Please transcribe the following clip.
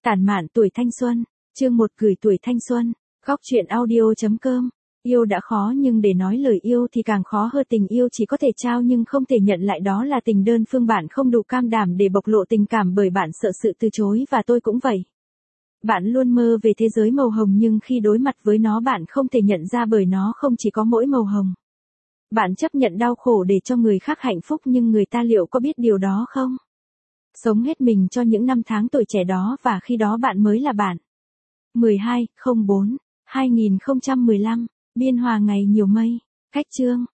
Tản mạn tuổi thanh xuân, chương 1 gửi tuổi thanh xuân, góc truyện audio.com. Yêu đã khó nhưng để nói lời yêu thì càng khó hơn. Tình yêu chỉ có thể trao nhưng không thể nhận lại, đó là tình đơn phương. Bạn không đủ can đảm để bộc lộ tình cảm bởi bạn sợ sự từ chối, và tôi cũng vậy. Bạn luôn mơ về thế giới màu hồng nhưng khi đối mặt với nó bạn không thể nhận ra bởi nó không chỉ có mỗi màu hồng. Bạn chấp nhận đau khổ để cho người khác hạnh phúc nhưng người ta liệu có biết điều đó không? Sống hết mình cho những năm tháng tuổi trẻ đó và khi đó bạn mới là bạn. 12/04/2015, Biên Hòa ngày nhiều mây. Cách chương